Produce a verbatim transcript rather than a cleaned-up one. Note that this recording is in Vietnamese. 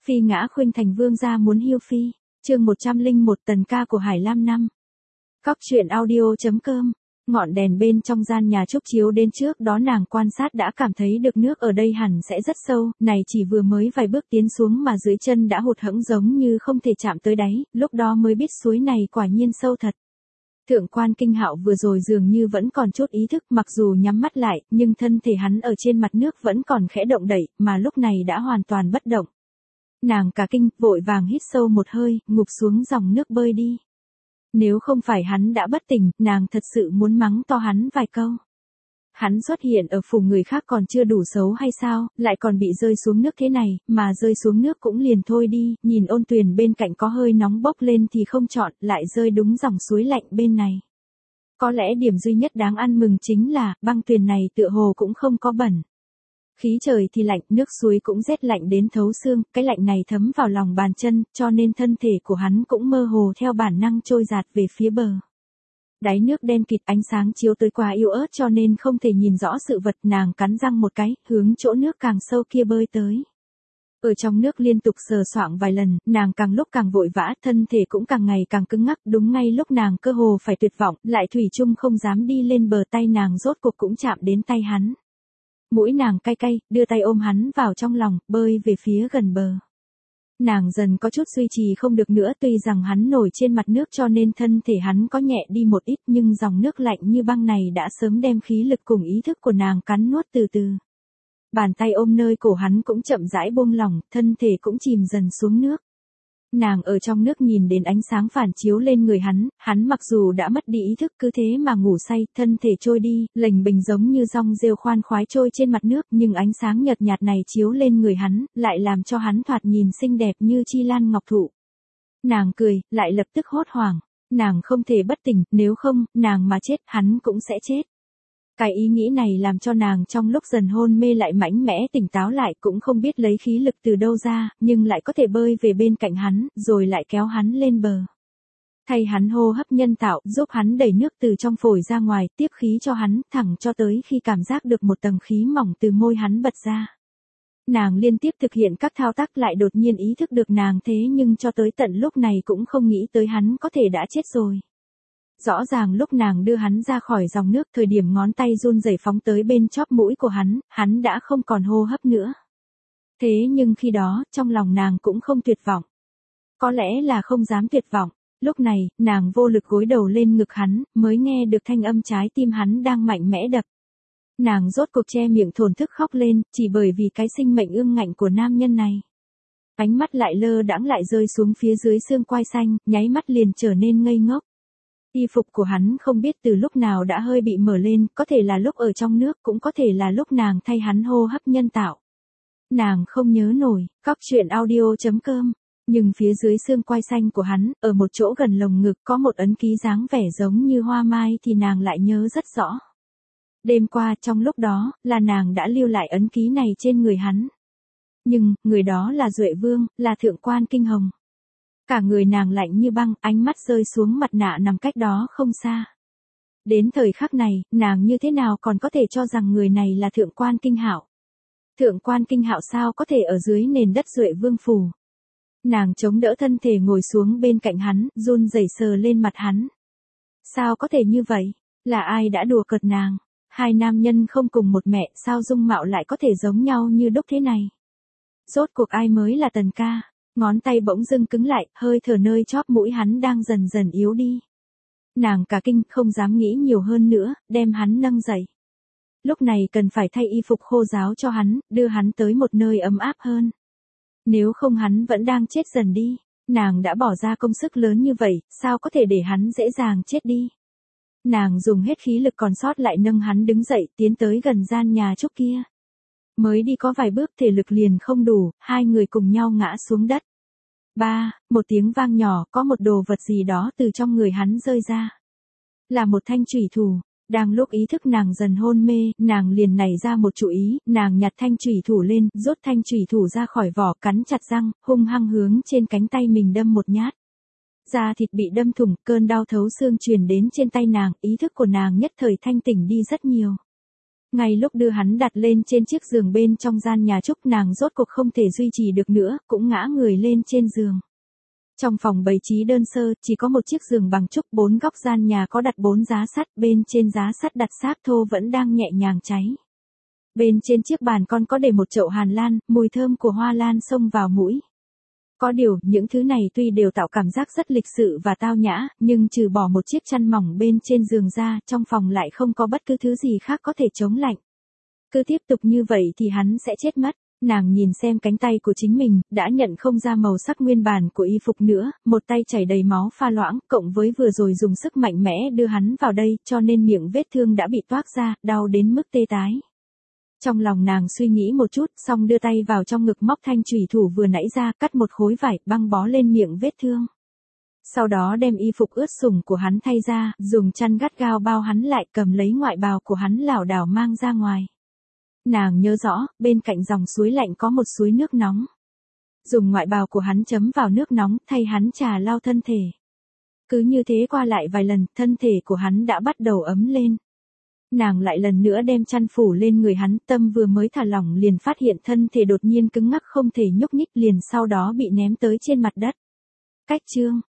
Phi ngã khuynh thành vương gia muốn hiêu phi. Chương một trăm lẻ một tần ca của Hải Lam năm. Cóc truyện audio.com. Ngọn đèn bên trong gian nhà trúc chiếu đến trước đó nàng quan sát đã cảm thấy được nước ở đây hẳn sẽ rất sâu, này chỉ vừa mới vài bước tiến xuống mà dưới chân đã hụt hẫng giống như không thể chạm tới đáy, lúc đó mới biết suối này quả nhiên sâu thật. Thượng quan Kinh Hạo vừa rồi dường như vẫn còn chút ý thức, mặc dù nhắm mắt lại, nhưng thân thể hắn ở trên mặt nước vẫn còn khẽ động đậy, mà lúc này đã hoàn toàn bất động. Nàng cả kinh, vội vàng hít sâu một hơi, ngụp xuống dòng nước bơi đi. Nếu không phải hắn đã bất tỉnh, nàng thật sự muốn mắng to hắn vài câu. Hắn xuất hiện ở phủ người khác còn chưa đủ xấu hay sao, lại còn bị rơi xuống nước thế này, mà rơi xuống nước cũng liền thôi đi, nhìn ôn tuyền bên cạnh có hơi nóng bốc lên thì không chọn, lại rơi đúng dòng suối lạnh bên này. Có lẽ điểm duy nhất đáng ăn mừng chính là, băng tuyền này tựa hồ cũng không có bẩn. Khí trời thì lạnh, nước suối cũng rét lạnh đến thấu xương, cái lạnh này thấm vào lòng bàn chân, cho nên thân thể của hắn cũng mơ hồ theo bản năng trôi dạt về phía bờ. Đáy nước đen kịt, ánh sáng chiếu tới quá yếu ớt cho nên không thể nhìn rõ sự vật, nàng cắn răng một cái, hướng chỗ nước càng sâu kia bơi tới. Ở trong nước liên tục sờ soạng vài lần, nàng càng lúc càng vội vã, thân thể cũng càng ngày càng cứng ngắc, đúng ngay lúc nàng cơ hồ phải tuyệt vọng, lại thủy chung không dám đi lên bờ, tay nàng rốt cuộc cũng chạm đến tay hắn. Mũi nàng cay cay, đưa tay ôm hắn vào trong lòng, bơi về phía gần bờ. Nàng dần có chút duy trì không được nữa, tuy rằng hắn nổi trên mặt nước cho nên thân thể hắn có nhẹ đi một ít, nhưng dòng nước lạnh như băng này đã sớm đem khí lực cùng ý thức của nàng cắn nuốt từ từ. Bàn tay ôm nơi cổ hắn cũng chậm rãi buông lỏng, thân thể cũng chìm dần xuống nước. Nàng ở trong nước nhìn đến ánh sáng phản chiếu lên người hắn, hắn mặc dù đã mất đi ý thức cứ thế mà ngủ say, thân thể trôi đi, lềnh bình giống như dong rêu khoan khoái trôi trên mặt nước, nhưng ánh sáng nhợt nhạt này chiếu lên người hắn, lại làm cho hắn thoạt nhìn xinh đẹp như chi lan ngọc thụ. Nàng cười, lại lập tức hốt hoảng, nàng không thể bất tỉnh, nếu không, nàng mà chết, hắn cũng sẽ chết. Cái ý nghĩ này làm cho nàng trong lúc dần hôn mê lại mạnh mẽ tỉnh táo lại, cũng không biết lấy khí lực từ đâu ra, nhưng lại có thể bơi về bên cạnh hắn, rồi lại kéo hắn lên bờ. Thay hắn hô hấp nhân tạo, giúp hắn đẩy nước từ trong phổi ra ngoài, tiếp khí cho hắn, thẳng cho tới khi cảm giác được một tầng khí mỏng từ môi hắn bật ra. Nàng liên tiếp thực hiện các thao tác lại đột nhiên ý thức được nàng thế nhưng cho tới tận lúc này cũng không nghĩ tới hắn có thể đã chết rồi. Rõ ràng lúc nàng đưa hắn ra khỏi dòng nước, thời điểm ngón tay run rẩy phóng tới bên chóp mũi của hắn, hắn đã không còn hô hấp nữa. Thế nhưng khi đó, trong lòng nàng cũng không tuyệt vọng. Có lẽ là không dám tuyệt vọng, lúc này, nàng vô lực gối đầu lên ngực hắn, mới nghe được thanh âm trái tim hắn đang mạnh mẽ đập. Nàng rốt cuộc che miệng thổn thức khóc lên, chỉ bởi vì cái sinh mệnh ương ngạnh của nam nhân này. Ánh mắt lại lơ đãng lại rơi xuống phía dưới xương quai xanh, nháy mắt liền trở nên ngây ngốc. Y phục của hắn không biết từ lúc nào đã hơi bị mở lên, có thể là lúc ở trong nước, cũng có thể là lúc nàng thay hắn hô hấp nhân tạo. Nàng không nhớ nổi, cóc truyện audio.com, nhưng phía dưới xương quai xanh của hắn, ở một chỗ gần lồng ngực có một ấn ký dáng vẻ giống như hoa mai thì nàng lại nhớ rất rõ. Đêm qua trong lúc đó, là nàng đã lưu lại ấn ký này trên người hắn. Nhưng, người đó là Duệ Vương, là thượng quan Kinh Hồng. Cả người nàng lạnh như băng, ánh mắt rơi xuống mặt nạ nằm cách đó không xa. Đến thời khắc này, nàng như thế nào còn có thể cho rằng người này là thượng quan Kinh Hạo. Thượng quan Kinh Hạo sao có thể ở dưới nền đất Duệ Vương phủ. Nàng chống đỡ thân thể ngồi xuống bên cạnh hắn, run rẩy sờ lên mặt hắn. Sao có thể như vậy? Là ai đã đùa cợt nàng? Hai nam nhân không cùng một mẹ, sao dung mạo lại có thể giống nhau như đúc thế này? Rốt cuộc ai mới là Tần ca? Ngón tay bỗng dưng cứng lại, hơi thở nơi chóp mũi hắn đang dần dần yếu đi. Nàng cả kinh, không dám nghĩ nhiều hơn nữa, đem hắn nâng dậy. Lúc này cần phải thay y phục khô ráo cho hắn, đưa hắn tới một nơi ấm áp hơn. Nếu không hắn vẫn đang chết dần đi. Nàng đã bỏ ra công sức lớn như vậy, sao có thể để hắn dễ dàng chết đi. Nàng dùng hết khí lực còn sót lại nâng hắn đứng dậy, tiến tới gần gian nhà trúc kia. Mới đi có vài bước thể lực liền không đủ, hai người cùng nhau ngã xuống đất. Ba, một tiếng vang nhỏ, có một đồ vật gì đó từ trong người hắn rơi ra. Là một thanh chủy thủ. Đang lúc ý thức nàng dần hôn mê, nàng liền nảy ra một chủ ý, nàng nhặt thanh chủy thủ lên, rút thanh chủy thủ ra khỏi vỏ, cắn chặt răng, hung hăng hướng trên cánh tay mình đâm một nhát. Da thịt bị đâm thủng, cơn đau thấu xương truyền đến trên tay nàng, ý thức của nàng nhất thời thanh tỉnh đi rất nhiều. Ngay lúc đưa hắn đặt lên trên chiếc giường bên trong gian nhà Trúc, nàng rốt cuộc không thể duy trì được nữa, cũng ngã người lên trên giường. Trong phòng bày trí đơn sơ, chỉ có một chiếc giường bằng trúc, bốn góc gian nhà có đặt bốn giá sắt, bên trên giá sắt đặt xác thô vẫn đang nhẹ nhàng cháy. Bên trên chiếc bàn con có để một chậu hàn lan, mùi thơm của hoa lan xông vào mũi. Có điều, những thứ này tuy đều tạo cảm giác rất lịch sự và tao nhã, nhưng trừ bỏ một chiếc chăn mỏng bên trên giường ra, trong phòng lại không có bất cứ thứ gì khác có thể chống lạnh. Cứ tiếp tục như vậy thì hắn sẽ chết mất. Nàng nhìn xem cánh tay của chính mình, đã nhận không ra màu sắc nguyên bản của y phục nữa, một tay chảy đầy máu pha loãng, cộng với vừa rồi dùng sức mạnh mẽ đưa hắn vào đây, cho nên miệng vết thương đã bị toác ra, đau đến mức tê tái. Trong lòng nàng suy nghĩ một chút, xong đưa tay vào trong ngực móc thanh chủy thủ vừa nãy ra, cắt một khối vải, băng bó lên miệng vết thương. Sau đó đem y phục ướt sũng của hắn thay ra, dùng chăn gắt gao bao hắn lại, cầm lấy ngoại bào của hắn lảo đảo mang ra ngoài. Nàng nhớ rõ, bên cạnh dòng suối lạnh có một suối nước nóng. Dùng ngoại bào của hắn chấm vào nước nóng, thay hắn trà lau thân thể. Cứ như thế qua lại vài lần, thân thể của hắn đã bắt đầu ấm lên. Nàng lại lần nữa đem chăn phủ lên người hắn, tâm vừa mới thả lỏng liền phát hiện thân thể đột nhiên cứng ngắc không thể nhúc nhích, liền sau đó bị ném tới trên mặt đất. Cách chương